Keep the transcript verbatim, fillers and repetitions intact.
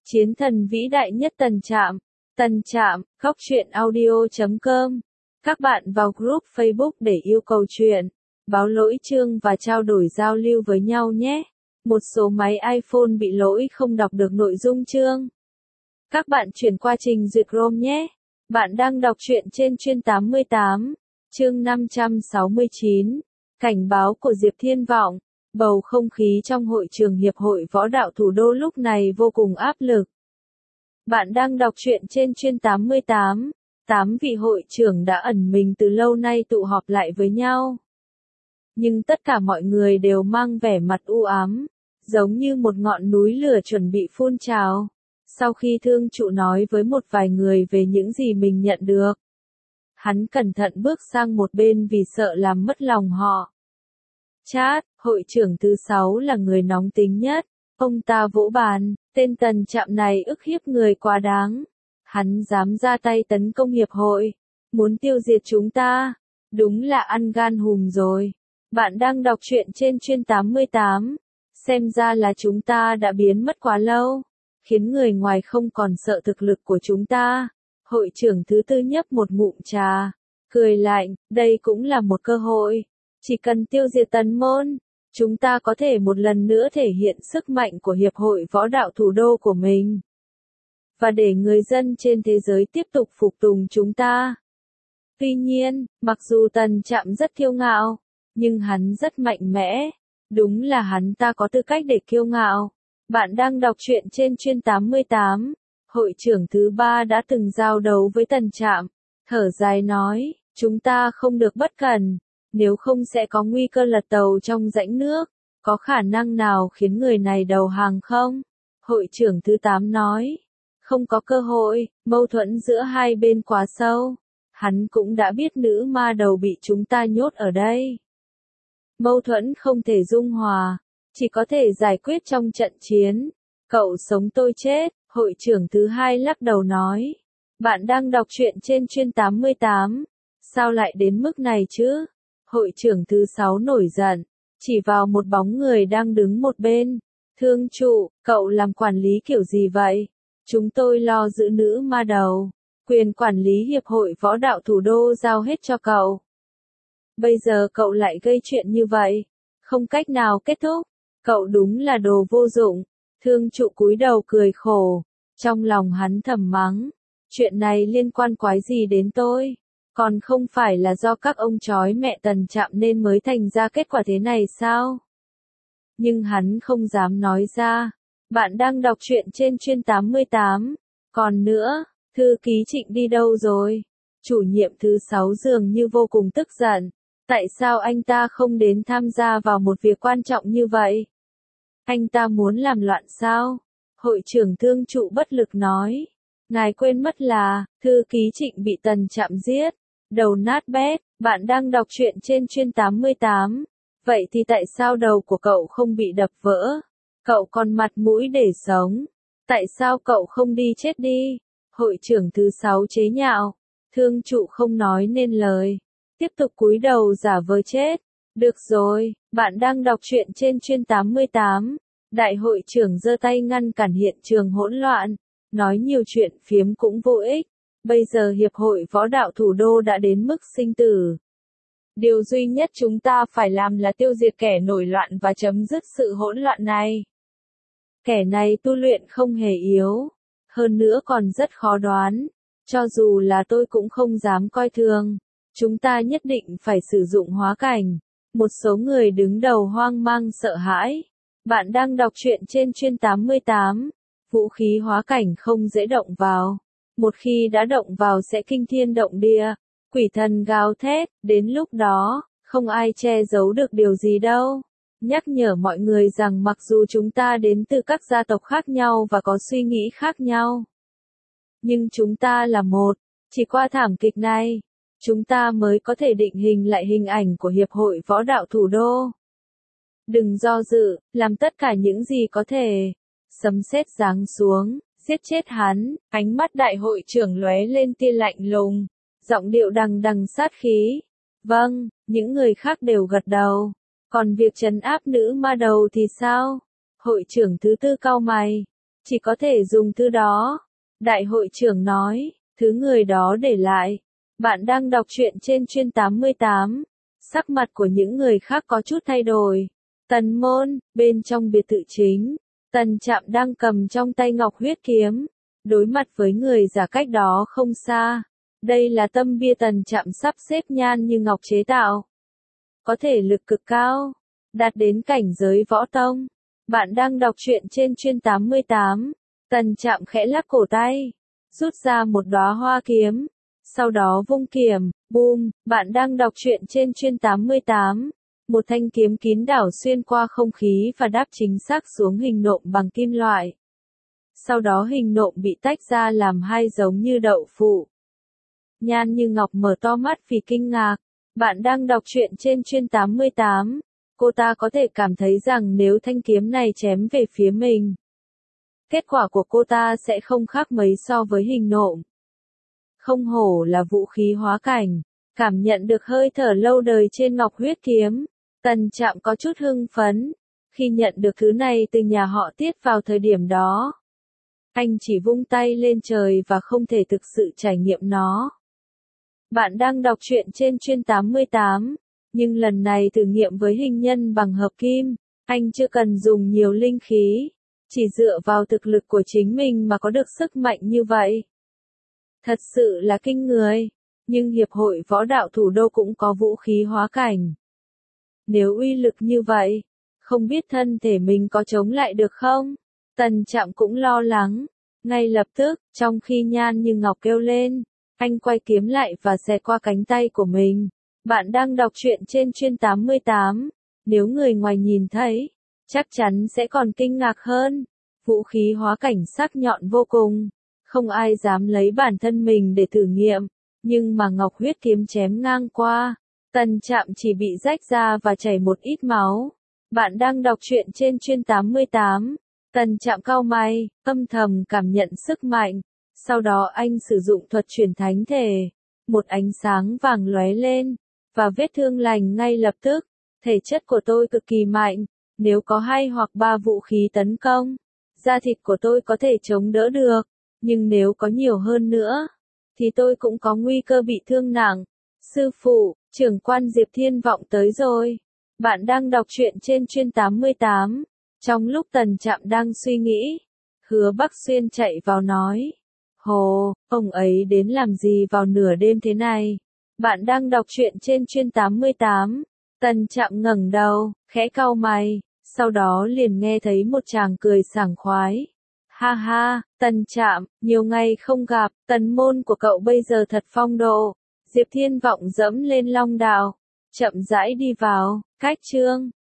Chiến thần vĩ đại nhất Tần Trạm. Tần Trạm, góc truyện audio chấm com. Các bạn vào group Facebook để yêu cầu truyện, báo lỗi chương và trao đổi giao lưu với nhau nhé. Một số máy iPhone bị lỗi không đọc được nội dung chương. Các bạn chuyển qua trình duyệt Chrome nhé. Bạn đang đọc truyện trên chuyên tám mươi tám, chương năm trăm sáu mươi chín. Cảnh báo của Diệp Thiên Vọng. Bầu không khí trong hội trường Hiệp hội Võ đạo Thủ đô lúc này vô cùng áp lực. Bạn đang đọc truyện trên chuyên tám mươi tám. Tám vị hội trưởng đã ẩn mình từ lâu nay tụ họp lại với nhau. Nhưng tất cả mọi người đều mang vẻ mặt u ám, giống như một ngọn núi lửa chuẩn bị phun trào. Sau khi thương trụ nói với một vài người về những gì mình nhận được, hắn cẩn thận bước sang một bên vì sợ làm mất lòng họ. Chát, hội trưởng thứ sáu là người nóng tính nhất. Ông ta vỗ bàn, tên Tần Trạm này ức hiếp người quá đáng. Hắn dám ra tay tấn công hiệp hội, muốn tiêu diệt chúng ta. Đúng là ăn gan hùm rồi. Bạn đang đọc truyện trên chuyên tám mươi tám. Xem ra là chúng ta đã biến mất quá lâu, khiến người ngoài không còn sợ thực lực của chúng ta. Hội trưởng thứ tư nhấp một ngụm trà, cười lạnh, đây cũng là một cơ hội. Chỉ cần tiêu diệt Tần môn, chúng ta có thể một lần nữa thể hiện sức mạnh của Hiệp hội Võ đạo Thủ đô của mình. Và để người dân trên thế giới tiếp tục phục tùng chúng ta. Tuy nhiên, mặc dù Tần Trạm rất kiêu ngạo, nhưng hắn rất mạnh mẽ. Đúng là hắn ta có tư cách để kiêu ngạo. Bạn đang đọc truyện trên chuyên tám mươi tám. Hội trưởng thứ ba đã từng giao đấu với Tần Trạm. Thở dài nói, chúng ta không được bất cẩn. Nếu không sẽ có nguy cơ lật tàu trong rãnh nước. Có khả năng nào khiến người này đầu hàng không? Hội trưởng thứ tám nói. Không có cơ hội, mâu thuẫn giữa hai bên quá sâu. Hắn cũng đã biết nữ ma đầu bị chúng ta nhốt ở đây. Mâu thuẫn không thể dung hòa, chỉ có thể giải quyết trong trận chiến. Cậu sống tôi chết, hội trưởng thứ hai lắc đầu nói. Bạn đang đọc truyện trên chuyên tám mươi tám. Sao lại đến mức này chứ? Hội trưởng thứ sáu nổi giận, chỉ vào một bóng người đang đứng một bên. Thương trụ, cậu làm quản lý kiểu gì vậy? Chúng tôi lo giữ nữ ma đầu. Quyền quản lý Hiệp hội Võ đạo Thủ đô giao hết cho cậu. Bây giờ cậu lại gây chuyện như vậy. Không cách nào kết thúc. Cậu đúng là đồ vô dụng. Thương trụ cúi đầu cười khổ. Trong lòng hắn thầm mắng. Chuyện này liên quan quái gì đến tôi? Còn không phải là do các ông chói mẹ Tần Trạm nên mới thành ra kết quả thế này sao? Nhưng hắn không dám nói ra. Bạn đang đọc truyện trên chuyên tám mươi tám. Còn nữa, thư ký Trịnh đi đâu rồi? Chủ nhiệm thứ sáu dường như vô cùng tức giận. Tại sao anh ta không đến tham gia vào một việc quan trọng như vậy? Anh ta muốn làm loạn sao? Hội trưởng thương trụ bất lực nói. Ngài quên mất là, thư ký Trịnh bị Tần Trạm giết. Đầu nát bét, bạn đang đọc truyện trên chuyên tám mươi tám. Vậy thì tại sao đầu của cậu không bị đập vỡ? Cậu còn mặt mũi để sống. Tại sao cậu không đi chết đi? Hội trưởng thứ sáu chế nhạo. Thương trụ không nói nên lời. Tiếp tục cúi đầu giả vờ chết. Được rồi, bạn đang đọc truyện trên chuyên tám mươi tám. Đại hội trưởng giơ tay ngăn cản hiện trường hỗn loạn. Nói nhiều chuyện phiếm cũng vô ích. Bây giờ Hiệp hội Võ đạo Thủ đô đã đến mức sinh tử. Điều duy nhất chúng ta phải làm là tiêu diệt kẻ nổi loạn và chấm dứt sự hỗn loạn này. Kẻ này tu luyện không hề yếu. Hơn nữa còn rất khó đoán. Cho dù là tôi cũng không dám coi thường. Chúng ta nhất định phải sử dụng hóa cảnh. Một số người đứng đầu hoang mang sợ hãi. Bạn đang đọc truyện trên chuyên tám mươi tám. Vũ khí hóa cảnh không dễ động vào. Một khi đã động vào sẽ kinh thiên động địa. Quỷ thần gào thét, đến lúc đó, không ai che giấu được điều gì đâu. Nhắc nhở mọi người rằng mặc dù chúng ta đến từ các gia tộc khác nhau và có suy nghĩ khác nhau, nhưng chúng ta là một. Chỉ qua thảm kịch này, chúng ta mới có thể định hình lại hình ảnh của Hiệp hội Võ đạo Thủ đô. Đừng do dự, làm tất cả những gì có thể. Sấm sét giáng xuống, giết chết hắn. Ánh mắt đại hội trưởng lóe lên tia lạnh lùng, giọng điệu đằng đằng sát khí. Vâng, những người khác đều gật đầu. Còn việc trấn áp nữ ma đầu thì sao? Hội trưởng thứ tư cau mày. chỉ có thể dùng thứ đó. Đại hội trưởng nói, thứ người đó để lại. Bạn đang đọc truyện trên chuyên tám mươi tám. Sắc mặt của những người khác có chút thay đổi. Tần môn, bên trong biệt thự chính, Tần Trạm đang cầm trong tay ngọc huyết kiếm, đối mặt với người giả cách đó không xa. Đây là tâm bia Tần Trạm sắp xếp Nhan Như Ngọc chế tạo. Có thể lực cực cao, đạt đến cảnh giới võ tông. Bạn đang đọc truyện trên chuyên tám mươi tám. Tần Trạm khẽ lắc cổ tay, rút ra một đóa hoa kiếm, sau đó vung kiếm, boom, bạn đang đọc truyện trên chuyên tám mươi tám. Một thanh kiếm kín đảo xuyên qua không khí và đáp chính xác xuống hình nộm bằng kim loại. Sau đó hình nộm bị tách ra làm hai giống như đậu phụ. Nhan Như Ngọc mở to mắt vì kinh ngạc. Bạn đang đọc truyện trên chuyên tám mươi tám. Cô ta có thể cảm thấy rằng nếu thanh kiếm này chém về phía mình, kết quả của cô ta sẽ không khác mấy so với hình nộm. Không hổ là vũ khí hóa cảnh, cảm nhận được hơi thở lâu đời trên ngọc huyết kiếm. Tần Trạm có chút hưng phấn, khi nhận được thứ này từ nhà họ Tiết vào thời điểm đó. Anh chỉ vung tay lên trời và không thể thực sự trải nghiệm nó. Bạn đang đọc truyện trên chuyên tám mươi tám, nhưng lần này thử nghiệm với hình nhân bằng hợp kim, anh chưa cần dùng nhiều linh khí, chỉ dựa vào thực lực của chính mình mà có được sức mạnh như vậy. Thật sự là kinh người, nhưng Hiệp hội Võ đạo Thủ đô cũng có vũ khí hóa cảnh. Nếu uy lực như vậy, không biết thân thể mình có chống lại được không? Tần Trạm cũng lo lắng. Ngay lập tức, trong khi Nhan Như Ngọc kêu lên, anh quay kiếm lại và xẹt qua cánh tay của mình. Bạn đang đọc truyện trên chuyên tám mươi tám. Nếu người ngoài nhìn thấy, chắc chắn sẽ còn kinh ngạc hơn. Vũ khí hóa cảnh sắc nhọn vô cùng. Không ai dám lấy bản thân mình để thử nghiệm. Nhưng mà ngọc huyết kiếm chém ngang qua. Tần Trạm chỉ bị rách ra và chảy một ít máu. Bạn đang đọc truyện trên chuyên tám mươi tám. Tần Trạm cau mày, âm thầm cảm nhận sức mạnh. Sau đó anh sử dụng thuật chuyển thánh thể. Một ánh sáng vàng lóe lên, và vết thương lành ngay lập tức. Thể chất của tôi cực kỳ mạnh. Nếu có hai hoặc ba vũ khí tấn công, da thịt của tôi có thể chống đỡ được. Nhưng nếu có nhiều hơn nữa, thì tôi cũng có nguy cơ bị thương nặng. Sư phụ, trưởng quan Diệp Thiên Vọng tới rồi. Bạn đang đọc truyện trên chuyên tám mươi tám. Trong lúc Tần Trạm đang suy nghĩ, Hứa Bắc Xuyên chạy vào nói. Hồ, ông ấy đến làm gì vào nửa đêm thế này? Bạn đang đọc truyện trên chuyên tám mươi tám. Tần Trạm ngẩng đầu, khẽ cau mày, sau đó liền nghe thấy một tràng cười sảng khoái. Ha ha, Tần Trạm, nhiều ngày không gặp, tần môn của cậu bây giờ thật phong độ. Diệp Thiên Vọng dẫm lên long đào, chậm rãi đi vào, cách chương.